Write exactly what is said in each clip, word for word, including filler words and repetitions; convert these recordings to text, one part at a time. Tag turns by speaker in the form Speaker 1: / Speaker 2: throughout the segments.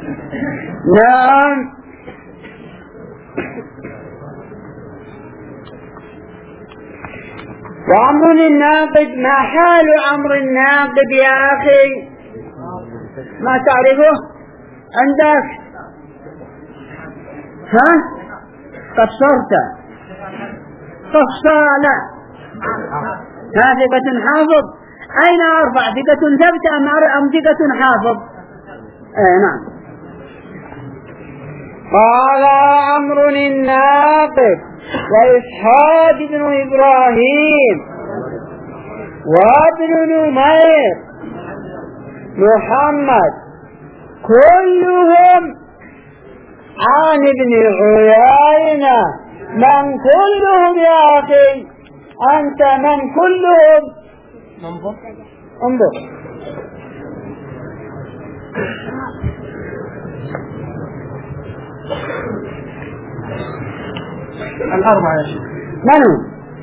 Speaker 1: نعم. وعمر الناقد، ما حال عمر الناقد يا أخي؟ ما تعرفه عندك؟ ها؟ قصرت قصالة ثقة حافظ. أين أرفع، ثقة ثبت أم ثقة حافظ؟ آه نعم. قال عمرو الناقد وإسحاق بن إبراهيم وابن نمير محمد كلهم عن ابن عيينة. من كلهم يا أخي؟ أنت من كلهم؟ انظر انظر
Speaker 2: الأربعة يا شيخ.
Speaker 1: من هم؟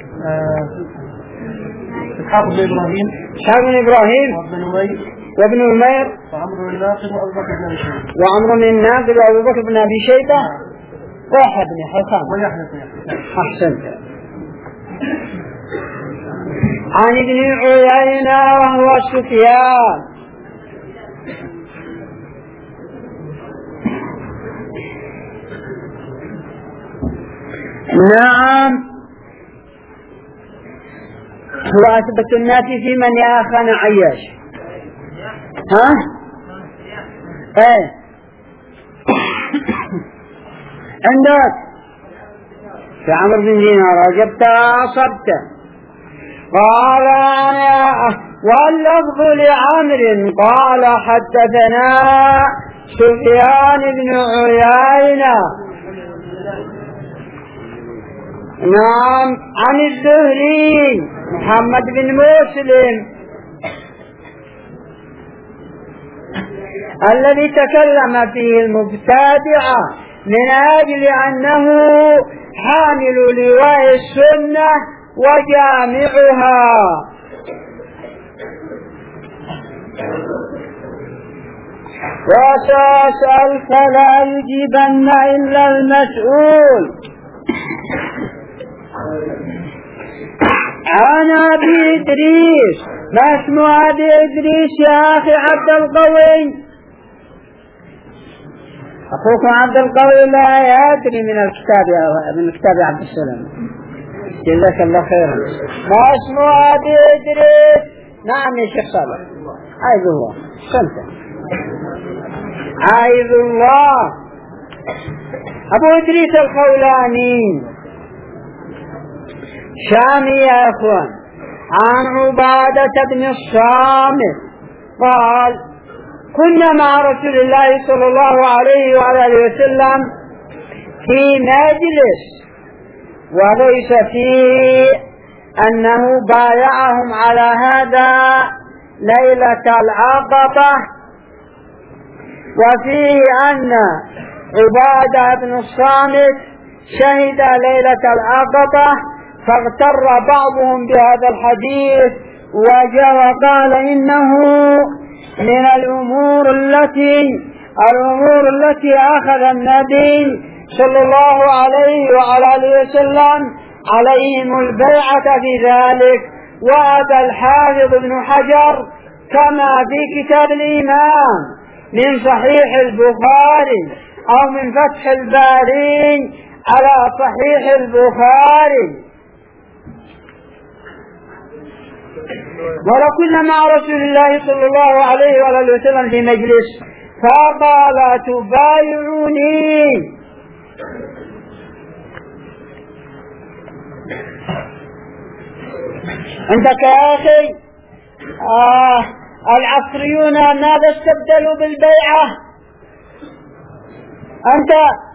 Speaker 2: إسحاق بن إبراهيم
Speaker 1: إسحاق بن إبراهيم
Speaker 2: وابن نمير
Speaker 1: وابن نمير
Speaker 2: وعمرو الناقد وأبو بكر بن أبي شيبة
Speaker 1: وعمرو الناقد وأبو بكر بن أبي شيبة واحد بن حسان. أحسنت. عن ابن عيينة وهو سفيان. نعم. هو أثبت الناس في من يا أخانا عياش؟ ها؟ ايه عندك في عمرو بن دينار جبت أصبت. قال أنا واللفظ لعمر قال حدثنا سفيان بن عيينة نعم عن الزهري محمد بن مسلم الذي تكلم فيه المبتدعة من أجل أنه حامل لواء السنة وجامعها. وسأسأل فلا يجيبن إلا المسؤول. عن أبي إدريس. ما اسم أبي إدريس يا أخي؟ عبد القوي. أخوكم عبد القوي لا يدري من الكتاب من الكتاب عبد السلام. جزاك الله خيرا. ما اسم أبي إدريس؟ نعم يا شيخ صالح. عايز الله خمسة. عايز الله أبو إدريس الخولاني شامي يا أخوان. عن عبادة بن الصامت قال كنا مع رسول الله صلى الله عليه وآله وسلم في مجلس وليس فيه أنه بايعهم على هذا ليلة العقبة، وفيه أن عبادة بن الصامت شهد ليلة العقبة فاغتر بعضهم بهذا الحديث وجاء وقال إنه من الأمور التي الأمور التي أخذ النبي صلى الله عليه وعلى آله وسلم عليهم البيعة في ذلك. وأبى الحافظ ابن حجر كما في كتاب الإيمان من صحيح البخاري أو من فتح الباري على صحيح البخاري ولكنا مع رسول الله صلى الله عليه وآله وسلم في مجلس فقال تبايعوني. عندك يا أخي آه العصريون ماذا استبدلوا بالبيعة؟ أنت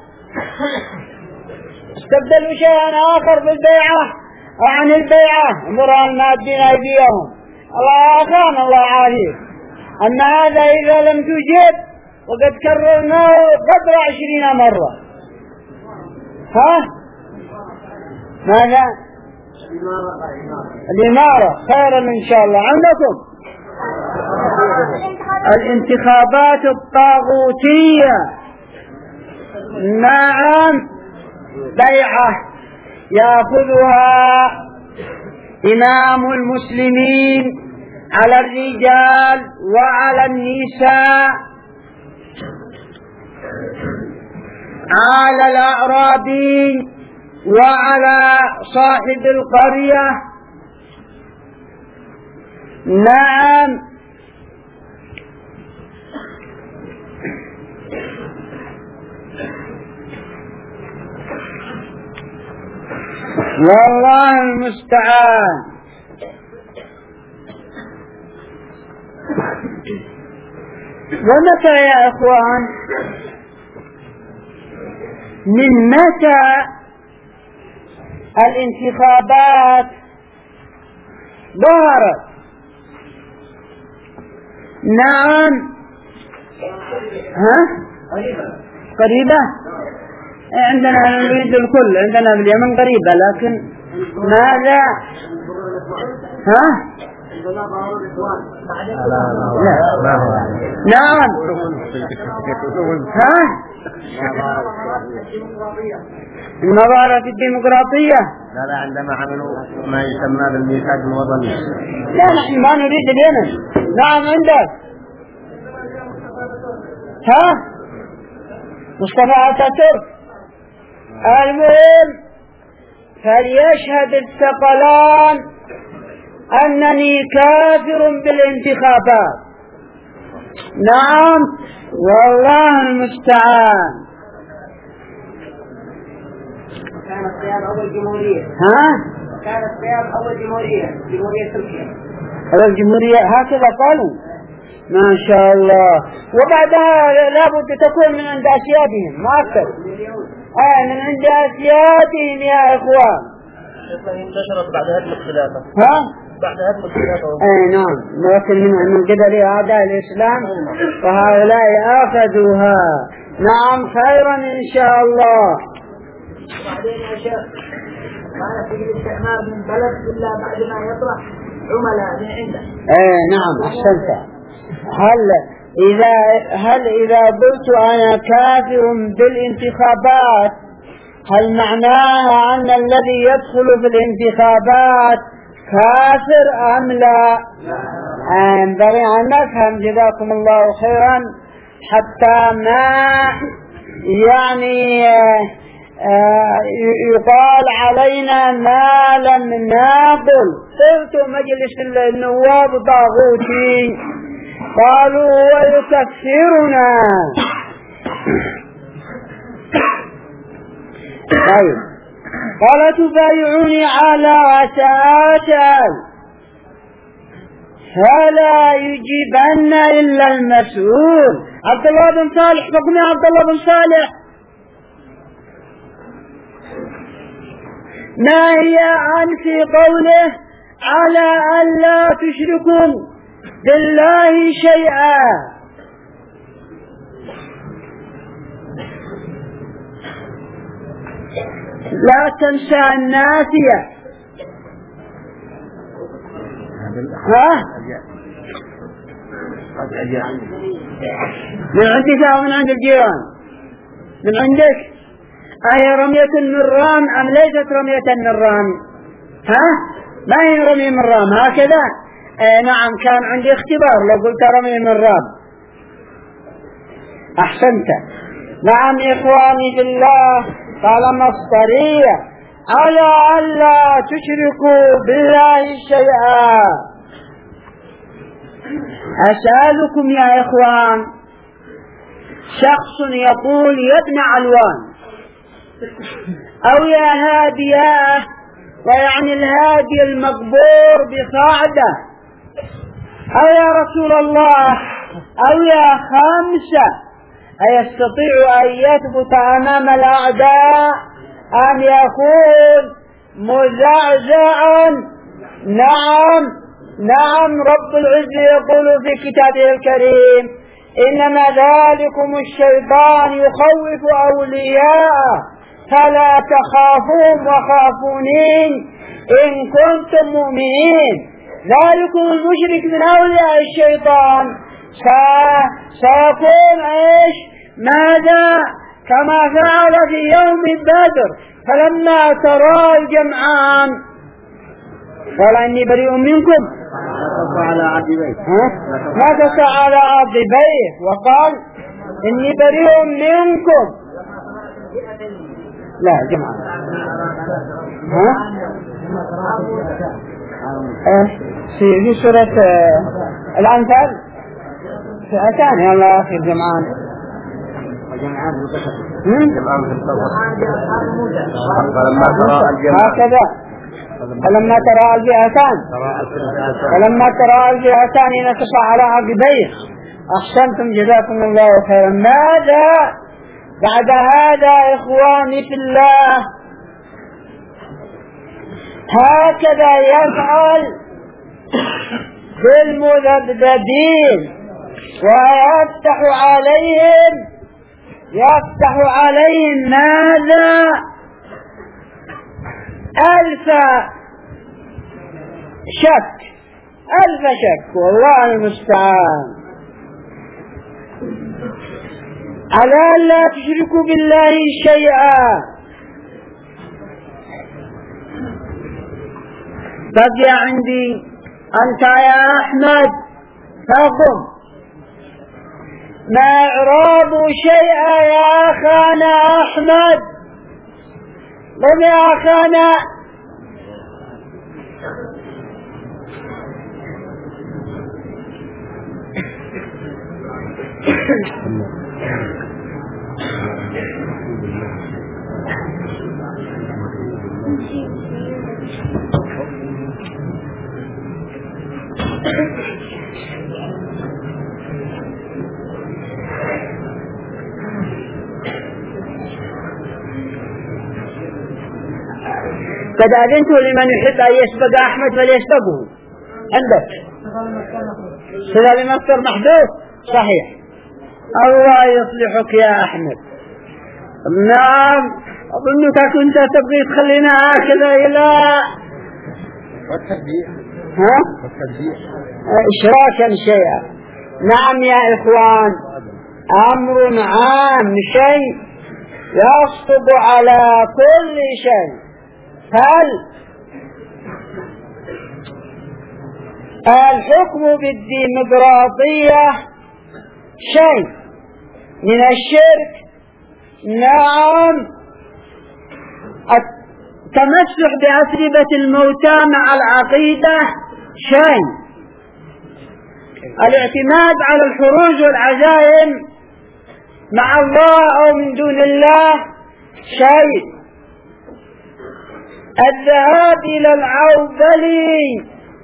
Speaker 1: استبدلوا شيئا آخر بالبيعة عن البيعة. انظروا المادين أيديهم الله أخان الله عافيك. أما هذا إذا لم تجب وقد كررناه قدر عشرين مرة. ها ماذا؟ الإمارة خيرا إن شاء الله. عندكم الانتخابات الطاغوتية. نعم، بيعة يأخذها إمام المسلمين على الرجال وعلى النساء، على الأعرابي وعلى صاحب القرية. نعم، والله المستعان. ومتى يا إخوان، من متى الانتخابات ظهرت؟ نعم، ها قريبة. عندنا نريد الكل، عندنا باليمن قريبة، لكن ماذا؟ ها؟ لا. نعم. ها؟ المظاهرة الديمقراطية.
Speaker 3: لا لا، عندما عملوا ما يسمى بالميثاق الوطني.
Speaker 1: لا، نحن ما نريد اليمن. نعم عندك. ها؟ مصطفى أتاتورك. المهم، فليشهد الثقلان أنني كافر بالانتخابات. نعم، والله المستعان.
Speaker 4: كان الصيام أول جمهورية.
Speaker 1: ها؟
Speaker 4: كان الصيام أول جمهورية، جمهورية تركيا.
Speaker 1: أول جمهورية هكذا قالوا. ما شاء الله. وبعدها لابد تكون من عند أسيادهم، ما أكثر. آه من عند أسيادهم يا إخوان.
Speaker 2: انتشرت بعد هدم الخلافة.
Speaker 1: ها؟
Speaker 2: بعد هدم الخلافة.
Speaker 1: أي نعم، لكن من قبل أعداء الإسلام وهؤلاء أخذوها. نعم، خيرا إن شاء الله.
Speaker 4: وبعدين يا شيخ، ما في الاستعمار من بلد إلا بعد ما يطرح عملاء من عنده.
Speaker 1: أي نعم، أحسنت. هل إذا هل إذا قلت أنا كافر بالانتخابات، هل معناها أن الذي يدخل في الانتخابات كافر أم لا؟ ينبغي أن نفهم، جزاكم الله خيرا، حتى ما يعني يقال علينا ما لم نقل. صرت مجلس النواب طاغوتي، قالوا هو يكفرنا. طيب، قال تبايعوني على أساس فلا يجيبن إلا المسؤول. عبد الله بن صالح، حكم يا عبد الله بن صالح. ما هي عن في قوله على أن لا تشركوا بالله شيئا؟ لا تنسى الناسية. ها؟ من عندك أو من عند الجيران؟ من عندك؟ أهي رمية النرام أم ليست رمية النرام؟ ها؟ ما هي رمي النرام هكذا؟ آه نعم، كان عندي اختبار لو قلت رمي النرام. أحسنت. نعم إخواني بالله، قال مصدرية على ألا تشركوا بالله شيئا. أسألكم يا إخوان، شخص يقول يا ابن علوان أو يا هادياه، ويعني الهادي المقبور بصعده، أو يا رسول الله، أو يا خمسة، أيستطيع أن يثبت أمام الأعداء أن يكون مزعزعا؟ نعم نعم، رب العزة يقول في كتابه الكريم: إنما ذلكم الشيطان يخوف أولياءه فلا تخافون وخافونين إن كنتم مؤمنين. ذلكم المشرك من أولياء الشيطان سيكون ايش؟ ماذا؟ كما فعل في يوم بدر، فلما ترى الجمعان قال إني بريء منكم ما تسعى على عضبيه، وقال إني بريء منكم. لا جمعان ها في سورة الأنفال فئتان يا الله أخي الجمعان
Speaker 3: وجمعان جمعان في الصور
Speaker 1: هكذا فلما ترى الفئتان فلما ترى الفئتان نكص على عقبيه. أحسنتم جزاكم الله خيرا. ماذا بعد هذا إخواني في الله؟ هكذا يفعل بالمذبذبين ويفتح عليهم يفتح عليهم ماذا؟ ألف شك ألف شك والله المستعان على أن لا تشركوا بالله شيئا. بقي عندي أنت يا أحمد فقم ما إعراب شيئا يا أخانا أحمد. قم يا أخانا. قد أذنت لمن يحب أن يسبق أحمد فليسبقه. عندك سلال مصدر محدود صحيح. الله يصلحك يا أحمد. نعم أظنك كنت تبغي تخلينا هكذا إلى
Speaker 3: والتسبيح
Speaker 1: ها
Speaker 3: والتسبيح
Speaker 1: إشراكا شيئا. نعم يا إخوان أمر عام شيء يصطب على كل شيء. هل الحكم بالديمقراطية شيء من الشرك؟ نعم. التمسح بأسربة الموتى مع العقيدة شيء. الاعتماد على الحروج والعزائم مع الله أو من دون الله شيء. الذهاب إلى العوبلي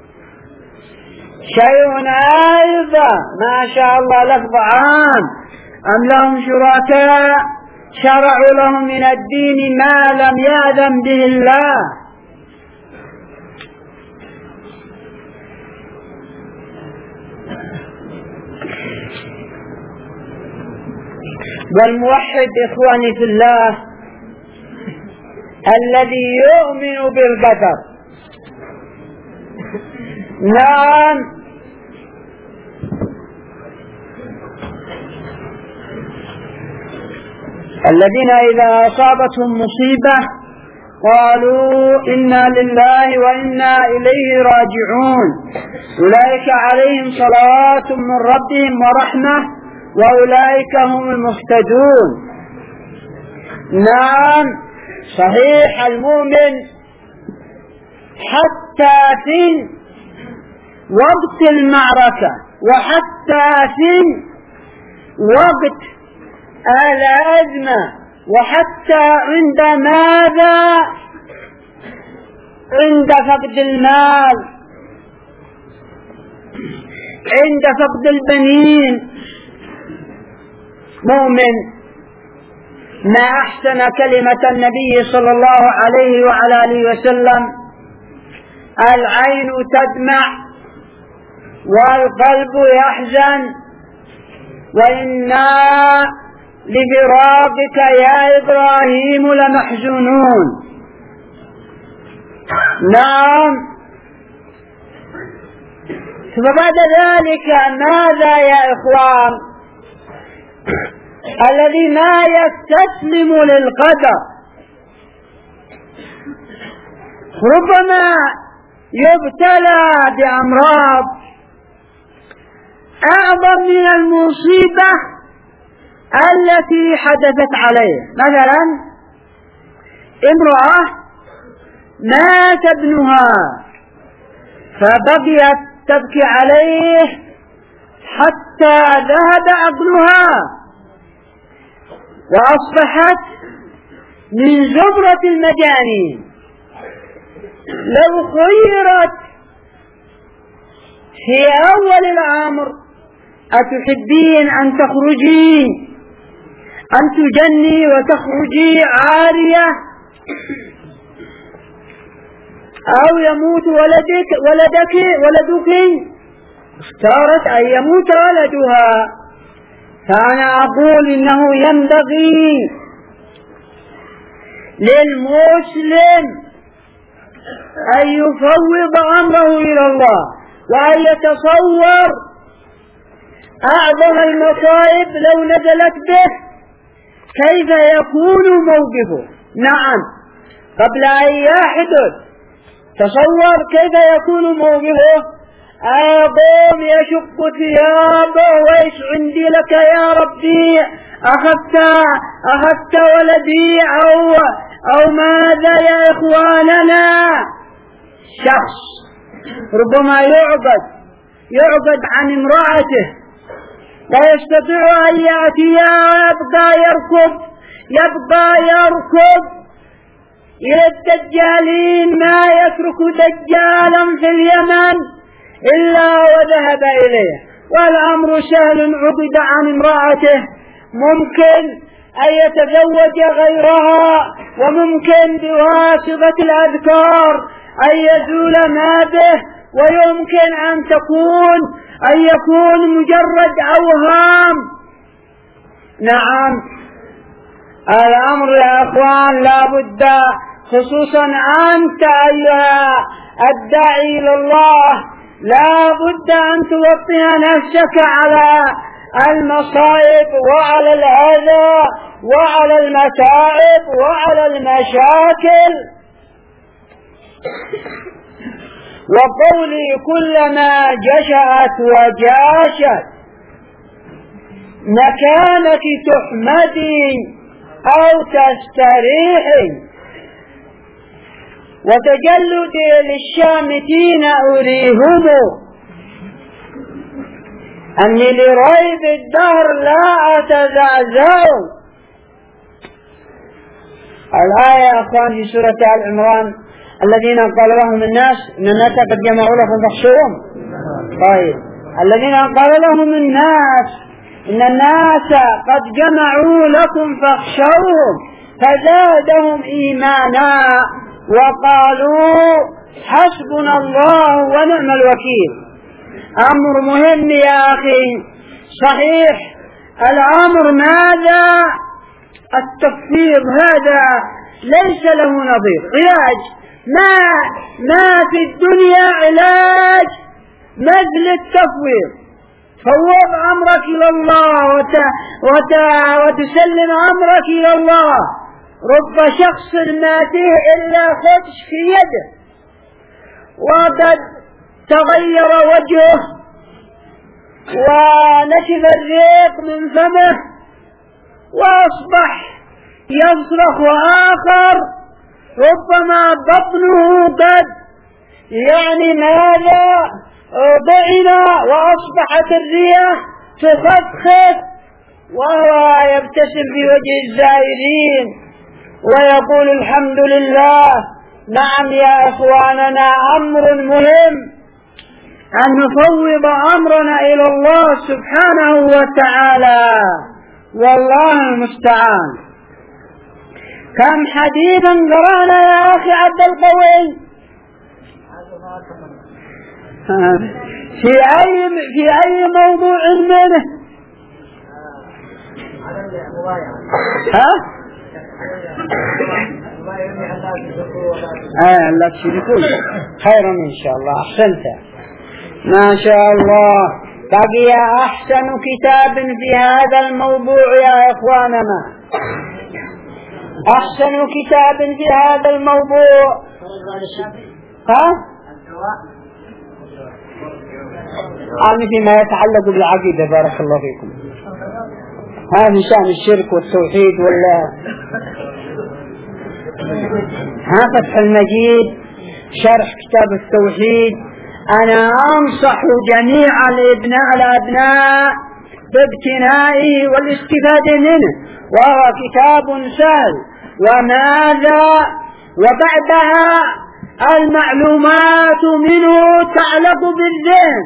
Speaker 1: شيء أيضا. ما شاء الله لفظ عام. أم لهم شركاء شرعوا لهم من الدين ما لم يأذن به الله. والموحد إخواني في الله الذي يؤمن بالقدر. نعم الذين إذا أصابتهم مصيبة قالوا إنا لله وإنا إليه راجعون أولئك عليهم صلوات من ربهم ورحمة وأولئك هم المهتدون. نعم صحيح المؤمن حتى في وقت المعركة وحتى في وقت الأزمة وحتى عند ماذا؟ عند فقد المال، عند فقد البنين. مؤمن. ما أحسن كلمة النبي صلى الله عليه وعلى آله وسلم: العين تدمع والقلب يحزن وإنا لفراقك يا إبراهيم لمحزونون. نعم ثم بعد ذلك ماذا يا إخوان؟ الذي ما يستسلم للقدر ربما يبتلى بأمراض أعظم من المصيبة التي حدثت عليه. مثلا امرأة مات ابنها فبقيت تبكي عليه حتى ذهب عقلها وأصبحت من زبرة المجانين. لو خيرت في أول الأمر أتحبين أن تخرجي أن تجني وتخرجي عارية أو يموت ولدك ولدك ولدك، اختارت أن يموت ولدها. فأنا أقول إنه ينبغي للمسلم أن يفوض أمره إلى الله وأن يتصور أعظم المصائب لو نزلت به كيف يكون موقفه. نعم، قبل أن يحدث تصور كيف يكون موقفه. أيقوم يشق ثيابه وإيش عندي لك يا ربي، أخذت أخذت ولدي أو أو ماذا يا إخواننا. شخص ربما يعبد يعبد عن امرأته لا يستطيع أن يأتي ويبقى يركض يبقى يركض إلى الدجالين، ما يترك دجالا في اليمن إلا وذهب إليه، والأمر سهل. عبد عن امرأته ممكن أن يتزوج غيرها، وممكن بواسطة الأذكار أن يزول ما به، ويمكن أن تكون أن يكون مجرد أوهام. نعم، الأمر يا أخوان لا بد، خصوصا أنت أيها الداعي إلى الله، لا بد أن توطئ نفسك على المصائب وعلى الأذى وعلى المتاعب وعلى المشاكل. وقولي كلما جشأت وجاشت مكانك تحمدي أو تستريحي، وتجلدي للشامتين أريهم أني لريب الدهر لا أتزعزع. الآية يا أخوان في سورة آل عمران: الذين قال لهم الناس إن الناس قد جمعوا لكم فاخشوهم. طيب، الذين قال لهم الناس إن الناس قد جمعوا لكم فاخشوهم فزادهم إيمانا وقالوا حسبنا الله ونعم الوكيل. أمر مهم يا أخي، صحيح الأمر ماذا؟ التفويض هذا ليس له نظير. علاج ما ما في الدنيا علاج مثل التفويض. فوض أمرك إلى الله وت... وت... وتسلم أمرك إلى الله. رب شخص ما فيه إلا خدش في يده وقد تغير وجهه ونشف الريق من فمه وأصبح يصرخ، وآخر ربما بطنه قد يعني ماذا ضعنا وأصبحت الريح تخفخف، وهو يبتسم في وجه الزائرين ويقول الحمد لله. نعم يا إخواننا، أمر مهم أن نفوض أمرنا إلى الله سبحانه وتعالى، والله المستعان. كم حديثا قرأنا يا أخي عبد القوي في أي في أي موضوع منه؟ ها؟ آه لا تشركون. خيرا إن شاء الله، أحسنت. ما شاء الله. بقي أحسن كتاب في هذا الموضوع يا إخواننا، أحسن كتاب في هذا الموضوع ها؟ عن فيما يتعلق بالعقيدة. بارك الله فيكم. هذا شأن الشرك والتوحيد ولا ها؟ فتح المجيد شرح كتاب التوحيد. أنا أنصح جميع الابناء الأبناء بابتنائه والاستفادة منه، وهو كتاب سهل. وماذا وبعدها المعلومات منه تعلق بالذهن.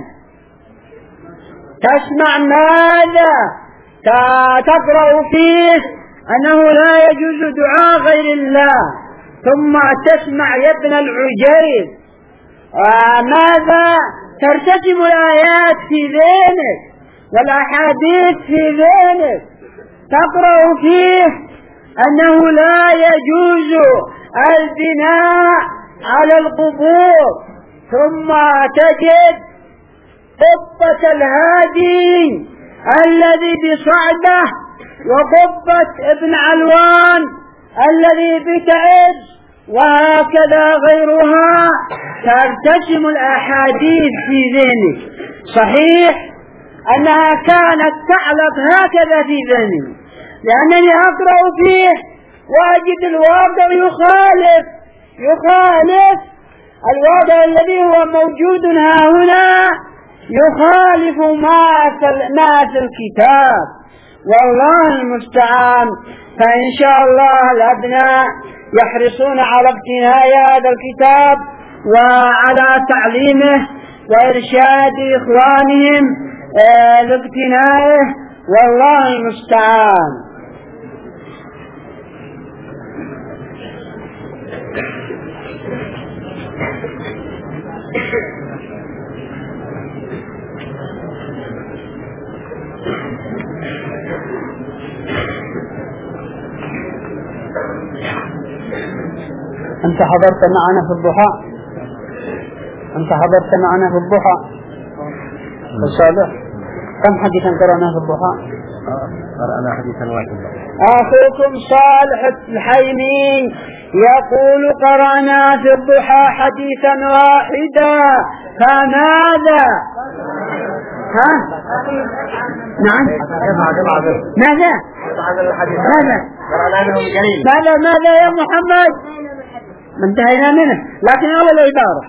Speaker 1: تسمع ماذا تقرأ فيه أنه لا يجوز دعاء غير الله، ثم تسمع يا ابن العجيب وماذا ترتسم الآيات في ذهنك والأحاديث في ذهنك، تقرأ فيه أنه لا يجوز البناء على القبور، ثم تجد قبة الهادي الذي بصعدة وقبة ابن علوان الذي بتعز وهكذا غيرها، ترتسم الأحاديث في ذهنك. صحيح أنها كانت تعلق هكذا في ذهني، لأنني أقرأ فيه وأجد الواقع يخالف يخالف الواقع الذي هو موجود ها هنا، يخالف ما في الكتاب. والله المستعان. فإن شاء الله الأبناء يحرصون على ابتناء هذا الكتاب وعلى تعليمه وإرشاد إخوانهم لاقتنائه، والله المستعان. أنت حضرت معنا في الضحى؟ أنت حضرت معنا في الضحى الصالح؟ كم حديثا قرأناه في الضحى؟
Speaker 3: قرأنا حديثا واحدا.
Speaker 1: أخوكم صالح الحيمي يقول قرأنا في الضحى حديثا واحدا، فماذا؟ ها؟ نعم. ماذا؟ ماذا؟ ماذا ماذا يا محمد؟ انتهينا منه، لكن أول العبارة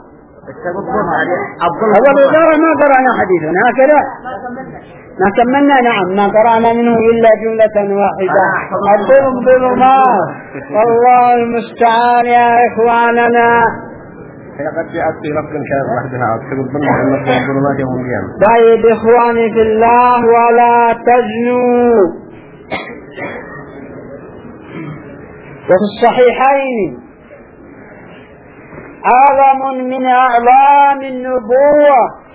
Speaker 1: أول العبارة ما قرأنا حديثا هكذا، ما كملنا. نعم ما قرأنا منه إلا جملة واحدة. الظلم ظلمات، والله المستعان يا إخواننا.
Speaker 3: هي قد جاءت في لفظ كان وحدها تقول ظلمات يوم القيامة.
Speaker 1: طيب إخواني في الله، ولا تزنوا. وفي الصحيحين أعظم من أعلام النبوة،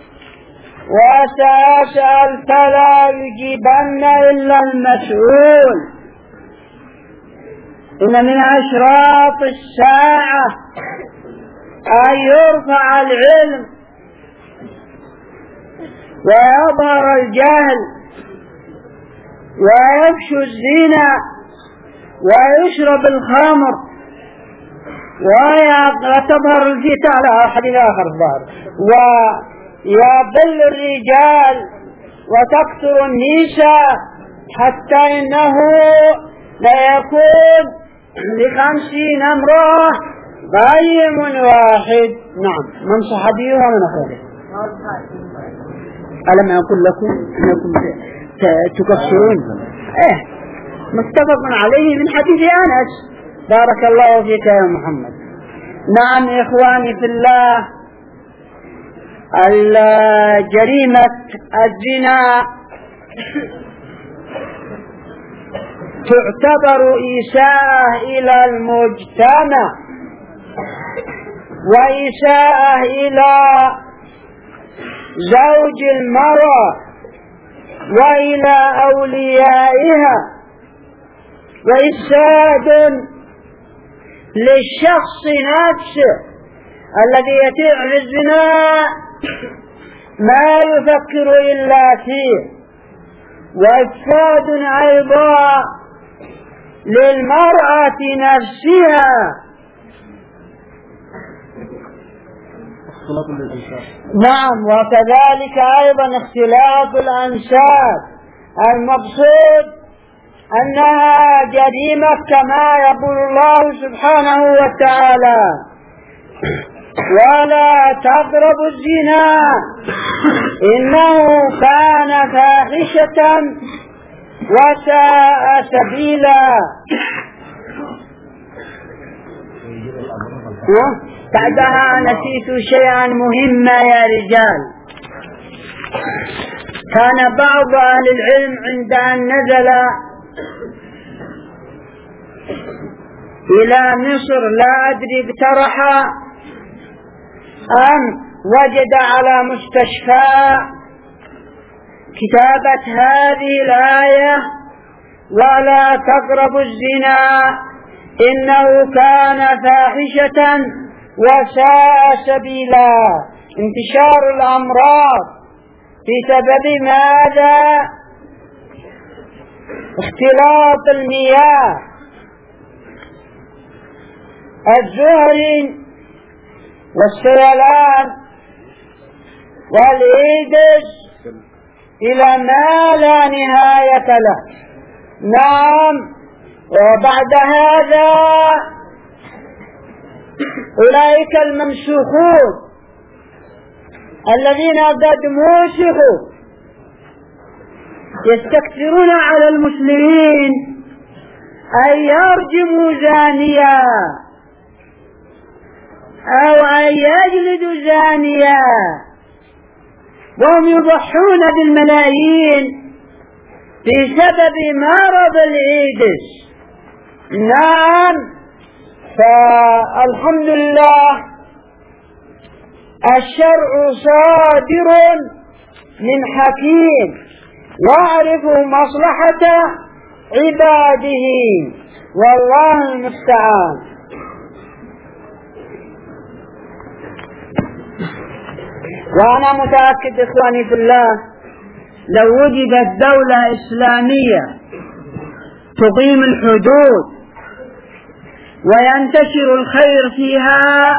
Speaker 1: وسأسأل فلا يجيبن إلا المسؤول. إن من أشراط الساعة أن يرفع العلم ويظهر الجهل ويفشو الزنا ويشرب الخمر وتظهر الفتنة على أحد آخر الظاهر، ويضل الرجال وتكثر النساء، حتى إنه لا يكون لخمسين امرأة غيم واحد. نعم. من صحابيه ومن أخرجه؟ ألم أقول لكم أنكم تكفرون؟ إيه متفق عليه من حديث أنس. بارك الله فيك يا محمد. نعم إخواني في الله، جريمة الزنا تعتبر إساءة إلى المجتمع وإساءة إلى زوج المرأة وإلى أوليائها، وإفساد للشخص نفسه الذي يتيع للزنا ما يفكر إلا فيه. وإفساد أيضا للمرأة نفسها. نعم، وكذلك أيضا اختلاف الأنساب. المقصود أنها جريمة كما يقول الله سبحانه وتعالى: ولا تقربوا الزنا إنه كان فاحشة وساء سبيلا. بعدها نسيت شيئا مهما يا رجال. كان بعض أهل العلم عند أن نزل إلى مصر لا أدري اقترح أم وجد على مستشفى كتابة هذه الآية: ولا تقربوا الزنا إنه كان فاحشة وساء سبيلا. انتشار الأمراض بسبب ماذا؟ اختلاط المياه، الزهر والسيلان والإيدز إلى ما لا نهاية له. نعم، وبعد هذا أولئك الممسوخون الذين قد موسخوا يستكثرون على المسلمين أن يرجموا زانيا أو أن يجلدوا زانيا، وهم يضحون بالملايين بسبب مرض الإيدز. نعم، فالحمد لله الشرع صادر من حكيم يعرف مصلحة عباده، والله المستعان. وأنا متأكد إخواني في الله، لو وجدت دولة إسلامية تقيم الحدود وينتشر الخير فيها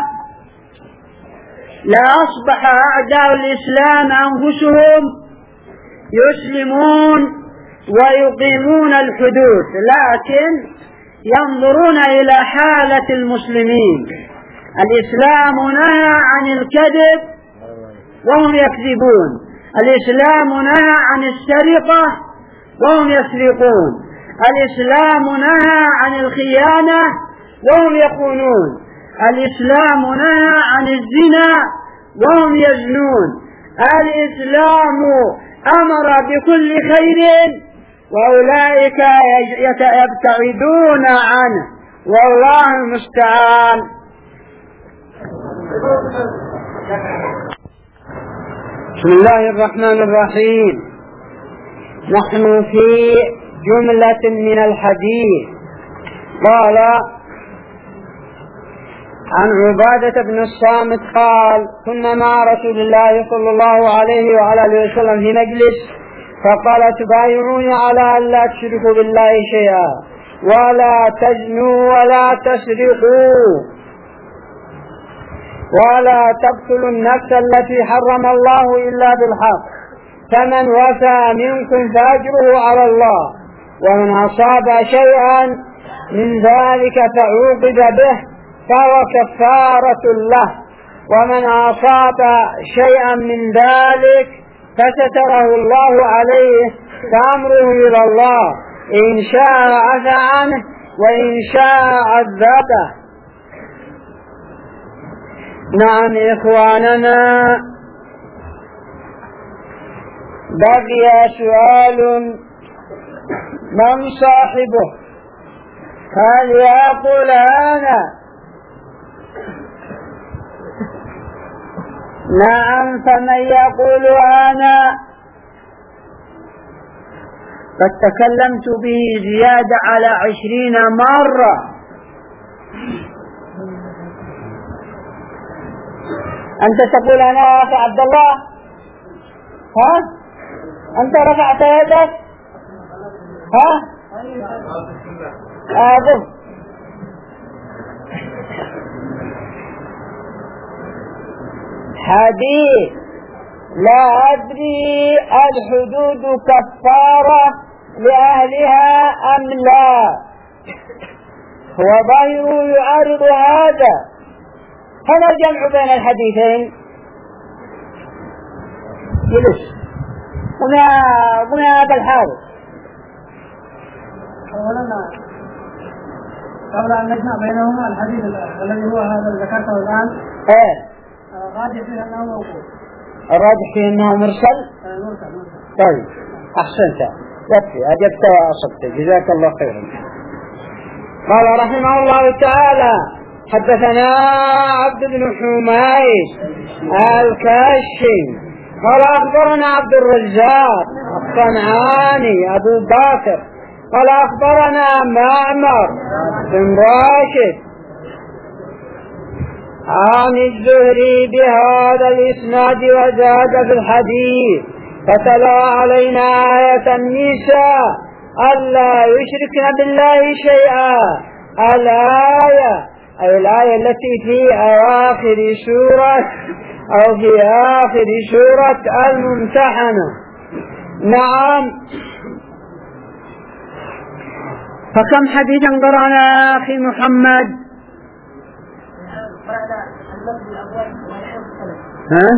Speaker 1: لأصبح أعداء الإسلام أنفسهم يسلمون ويقيمون الحدود، لكن ينظرون إلى حالة المسلمين. الإسلام نهى عن الكذب وهم يكذبون، الإسلام نهى عن السرقة وهم يسرقون، الإسلام نهى عن الخيانة وهم يخونون، الإسلام نهى عن الزنا وهم يزنون، الإسلام أمر بكل خير وأولئك يبتعدون عنه، والله المستعان. بسم الله الرحمن الرحيم. نحن في جملة من الحديث. قال عن عبادة بن الصامت قال: كنا مع رسول الله صلى الله عليه وعلى آله وسلم في مجلس، فقال: تبايعوني على أن لا تشركوا بالله شيئا ولا تزنوا ولا تسرقوا ولا تقتلوا النفس التي حرم الله إلا بالحق، فمن وفى منكم فأجره على الله، ومن أصاب شيئا من ذلك فعوقب به فهو كفارة له، ومن أصاب شيئا من ذلك فستره الله عليه فأمره إلى الله، إن شاء عفى عنه وإن شاء عذبه. نعم إخواننا، بقي سؤال: من صاحبه؟ هل يقول أنا؟ نعم، فمن يقول أنا قد تكلمت به زيادة على عشرين مرة. أنت تقول أنا يا أخي عبد الله؟ ها أنت رفعت يدك ها أعظم حديث لا أدري الحدود كفارة لأهلها أم لا، هو ظاهره يعارض هذا، فما الجمع بين الحديثين؟ جلس قمنا قمنا هذا الحادث.
Speaker 2: أولا قبل أن نجمع بينهما الحديث الذي هو هذا اللي ذكرته الآن
Speaker 1: ايه
Speaker 2: الراجح فيه أنه موقوف.
Speaker 1: الراجح فيه أنه مرسل.
Speaker 2: مرسل مرسل.
Speaker 1: طيب أحسنت يكفي أجبت وأصبت جزاك الله خيرا. قال رحمه الله تعالى حدثنا عبد بن حميد الكاشي قال أخبرنا عبد الرزاق الصنعاني أبو بكر قال أخبرنا معمر بن راشد عن الزهري بهذا الإسناد وزاد في الحديث فتلا علينا آية النساء ألا يشركن بالله شيئا، الآية أي الآية التي في آخر سورة أو في آخر سورة الممتحنة. نعم. فكم حديثا قرأنا أخي محمد؟ ها؟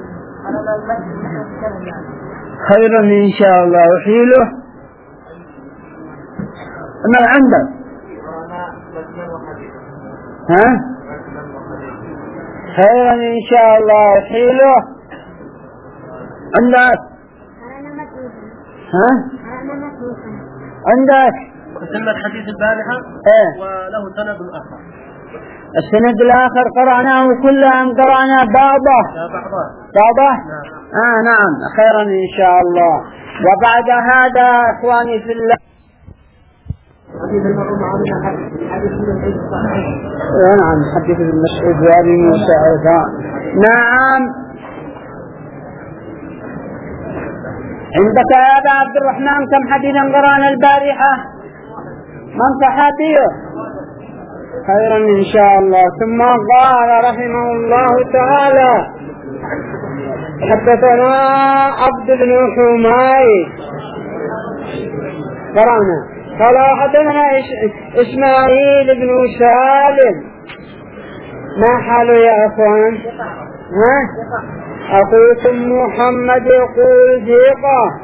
Speaker 1: خيرا إن شاء الله وحيله. ما عندك؟ ها؟ خيرا إن شاء الله وحيله. عندك؟ ها؟ عندك؟
Speaker 2: سمى الحديث البارحة
Speaker 1: ايه
Speaker 2: وله سند آخر.
Speaker 1: السند الآخر قرأناه كله أم قرأنا بعضه؟
Speaker 2: بعضه.
Speaker 1: بعضه؟ آه نعم خيرا إن شاء الله. وبعد هذا إخواني في الله نعم حديث المسعود وابي موسى أيضا. نعم. عندك يا أبا عبد الرحمن كم حديثا قرأنا البارحة؟ من صحابيه؟ خيرا إن شاء الله. ثم قال رحمه الله تعالى حدثنا عبد بن حميد قرأنا قال حدثنا إسماعيل بن سالم. ما حاله يا أخوان؟ ها؟ أخوكم محمد يقول ثقة.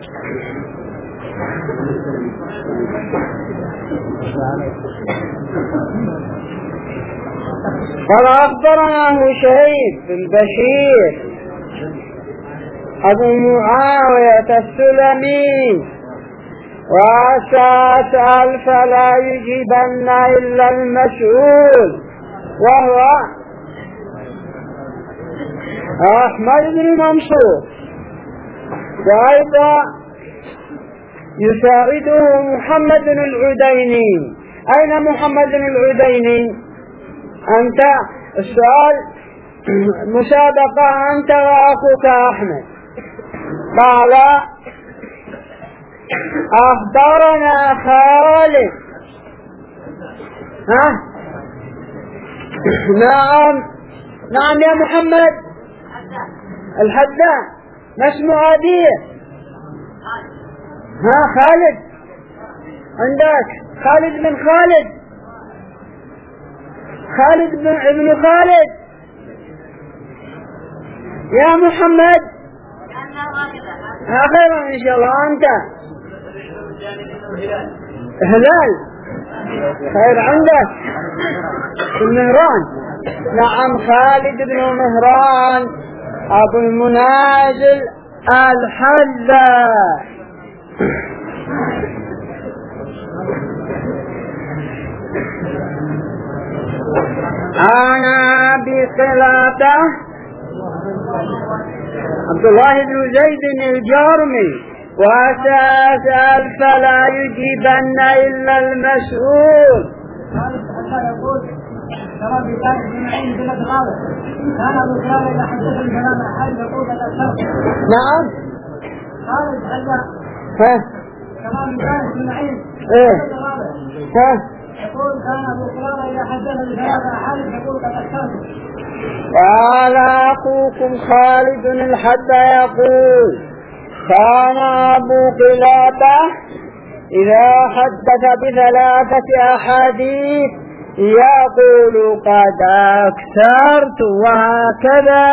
Speaker 1: قال أخبرنا هشيم بن بشير أبو معاوية السلمي وأسأل فلا يجيبن إلا المسؤول وهو أحمد بن منصور، وأيضا يساعده محمد بن العديني. أين محمد بن العديني؟ أنت السؤال مسابقة أنت وأخوك أحمد. قال أخبرنا خالد. ها؟ نعم نعم يا محمد الحداد. ما اسم أبيه؟ ها خالد عندك خالد بن خالد خالد بن ابن خالد يا محمد. خيرا إن شاء الله. أنت هلال خير عندك المهران. نعم خالد بن مهران أبو المنازل الحذا. أنا بقلادة عبد الله بن زيد الجرمي وأسأل فلا يجيبن إلا المسؤول. نعم
Speaker 2: خالد حجة
Speaker 1: ها
Speaker 2: كمان كان في المعين
Speaker 1: ايه ها
Speaker 2: يقول كان ابو قلابه اذا حدث بثلاثه احاديث يقول قد اكثرت.
Speaker 1: قال أخوكم خالد الحد يقول كان أبو قلابة إذا حدث بثلاثة أحاديث يقول قد أكثرت. وهكذا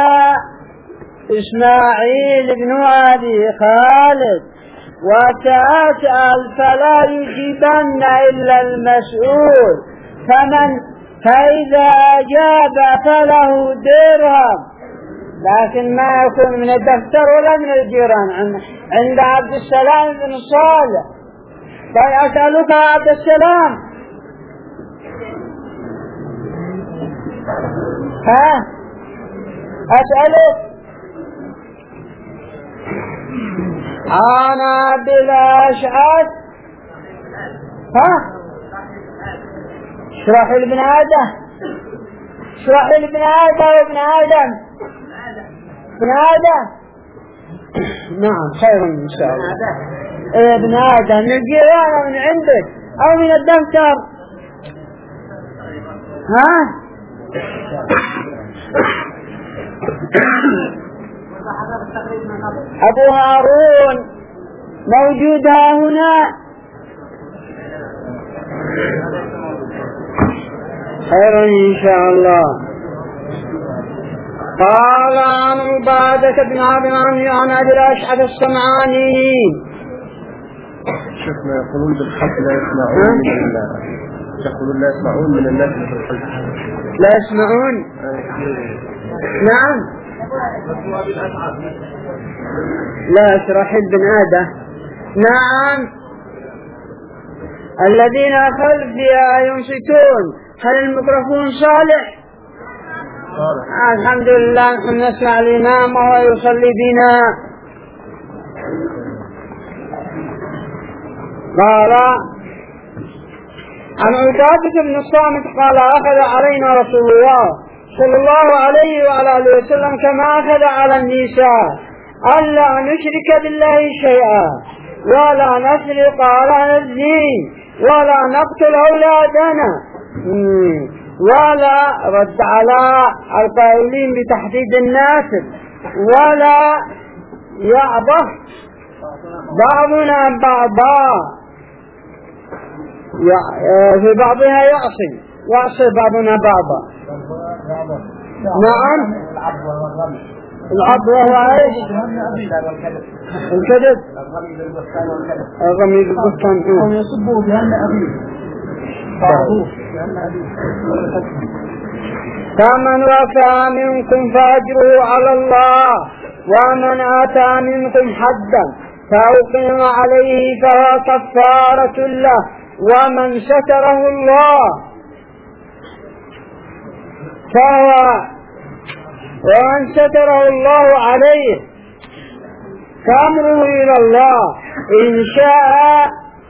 Speaker 1: إسماعيل بن أبي خالد. وتسأل فلا يجيبن إلا المسؤول، فمن فإذا أجاب فله درهم، لكن ما يكون من الدفتر ولا من الجيران. عند عبد السلام بن صالح قال أسألك يا عبد السلام ها أسألك أنا بالأشعث ها اشرح لابن آدم اشرح لابن آدم وابن آدم ابن آدم نعم خير إن شاء الله. إيه ابن آدم من الجيران من عندك أو من الدفتر ها أبو هارون موجود هنا خير إن شاء الله. قال عن عبادة بن عبد العمي عن أبي الأشعث الصنعاني
Speaker 3: شفنا يقولون بالحق لا يسمعون من يقولون لا يسمعون من الناس في الحج
Speaker 1: لا يسمعون نعم لا إسرائيل بن آدم نعم الذين خلفها ينصتون. هل الميكروفون صالح؟ آه الحمد لله نحن نسمع الإمام وهو يصلي بنا. قال عن عبادة بن الصامت قال أخذ علينا رسول الله صلى الله عليه وعلى آله وسلم كما أخذ على النساء ألا نشرك بالله شيئا ولا نسرق ولا نزني ولا نقتل أولادنا ولا رد على القائلين بتحديد الناسب ولا يعبث بعضنا بعضا في بعضها يعصي يعصي بعضنا بعضا. نعم العب وهو ايش الكذب الرمي بالبستان
Speaker 2: هم يصبوا بأن أبيه
Speaker 1: فمن وفى منكم فأجره على الله ومن أتى منكم حدا فأقيم عليه فهو كفارة له ومن ستره الله فهو ومن ستره الله عليه فأمره إلى الله إن شاء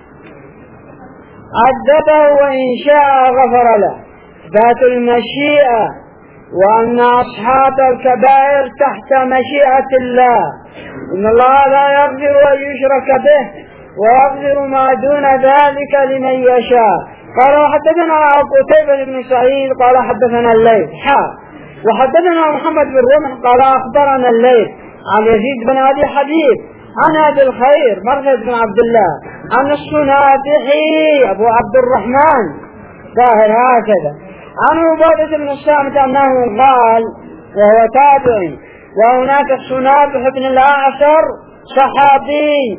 Speaker 1: عذبه وإن شاء غفر له ذات المشيئة. وأن أصحاب الكبائر تحت مشيئة الله إن الله لا يغفر أن يشرك به ويغفر ما دون ذلك لمن يشاء. قال حدثنا قتيبة بن سعيد قال حدثنا الليث حا وحدثنا محمد بن رمح قال أخبرنا الليث عن يزيد بن أبي حبيب عن أبي الخير مرثد بن عبد الله عن الصنابحي أبو عبد الرحمن ظاهر هكذا عن عبادة بن الصامت أنه قال وهو تابعي وهناك الصنابح بن الأعشر صحابي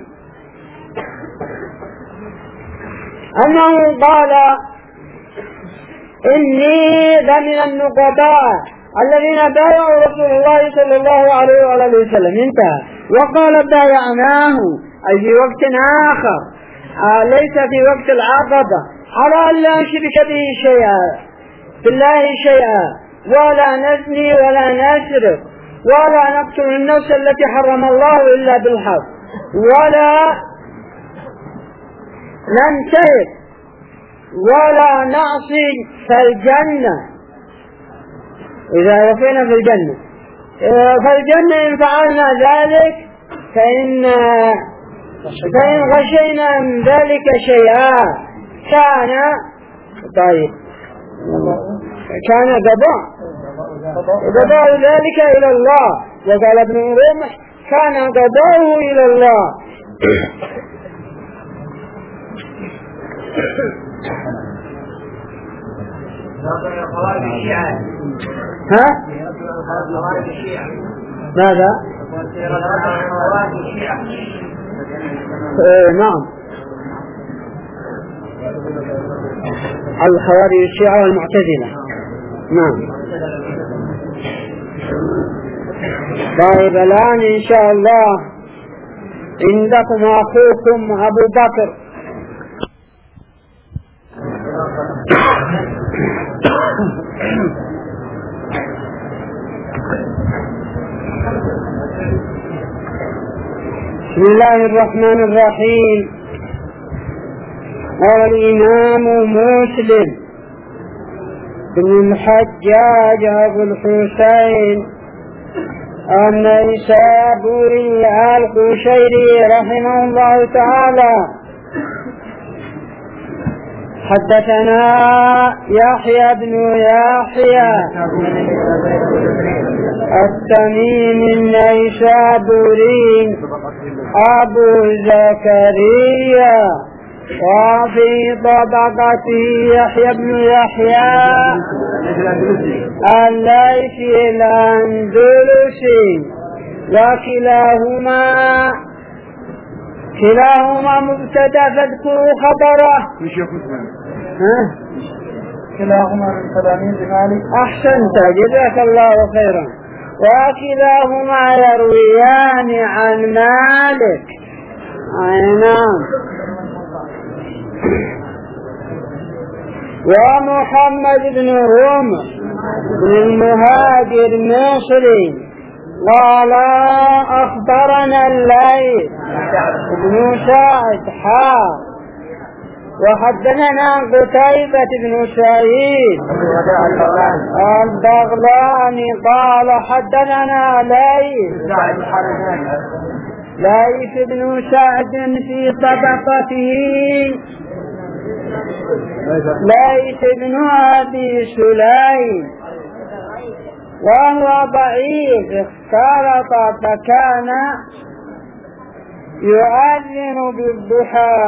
Speaker 1: أنه قال إني لمن النقباء الذين بايعوا رسول الله صلى الله عليه وآله وسلم انتهى. وقال بايعناه أي في وقت آخر آه ليس في وقت العقبة على أن لا نشرك به شيئا بالله شيئا ولا نزني ولا نسرق ولا نقتل النفس التي حرم الله إلا بالحق ولا ننتهك ولا نعصي فالجنة إذا وفينا في الجنة فالجنة إن فعلنا ذلك فإن فإن غشينا من ذلك شيئا كان طيب كان قضاء قضاء ذلك إلى الله. وقال ابن رمح كان قضاءه إلى الله. ها؟ ماذا؟ آه نعم الخوارج الشيعة والمعتزلة. نعم. طيب الآن إن شاء الله عندكم أخوكم أبو بكر. بسم الله الرحمن الرحيم. قال الإمام مسلم بن الحجاج أبو الحسين النيسابوري القشيري رحمه الله تعالى حدثنا يحيى بن يحيى التميمي النيسابوري أبو زكريا وفي طبقته يحيى بن يحيى الليثي الأندلسي وكلاهما كلاهما مبتدا فاذكروا خبره.
Speaker 2: كلاهما من تلاميذ مالك.
Speaker 1: أحسنت جزاك الله خيرا. وكلاهما يرويان عن مالك. أي نعم. ومحمد بن رمح بن المهاجر المصري قال أخبرنا الليث بن سعد حا وحدثنا قتيبة بن سعيد البغلاني قال حدثنا ليث ليث بن سعد في طبقته ليث بن أبي سليم وهو ضعيف اختلط فكان يؤذن بالضحى.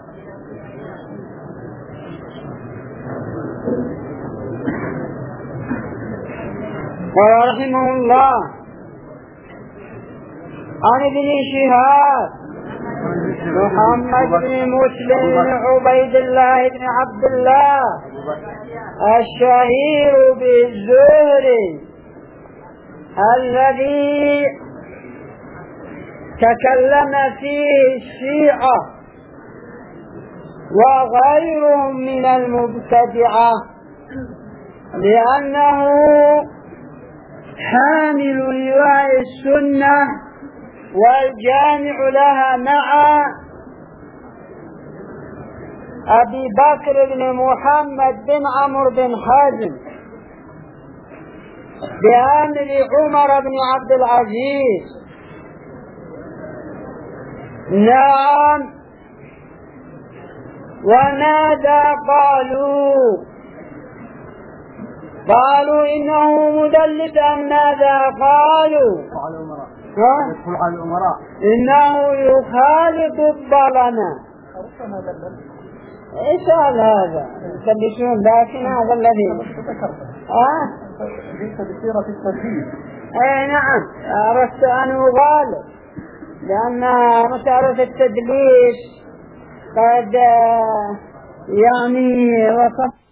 Speaker 1: قال رحمه الله عن ابن شهاب محمد بن مسلم بن عبيد الله بن عبد الله الشهير بالزهري الذي تكلم فيه الشيعة وغيرهم من المبتدعة لأنه حامل لواء السنة والجامع لها مع أبي بكر بن محمد بن عمرو بن حزم بأمر عمر بن عبد العزيز. نعم. وماذا قالوا؟ قالوا إنه مدلس أم ماذا قالوا؟ يدخل على الأمراء إنه يخالط الظلمة. إيش هذا؟ يسبسون لكن هذا الذي آه
Speaker 2: ليس بصيغة التدليس.
Speaker 1: أي نعم أردت أن أغالب لأن مسألة التدليس قد يعني وصف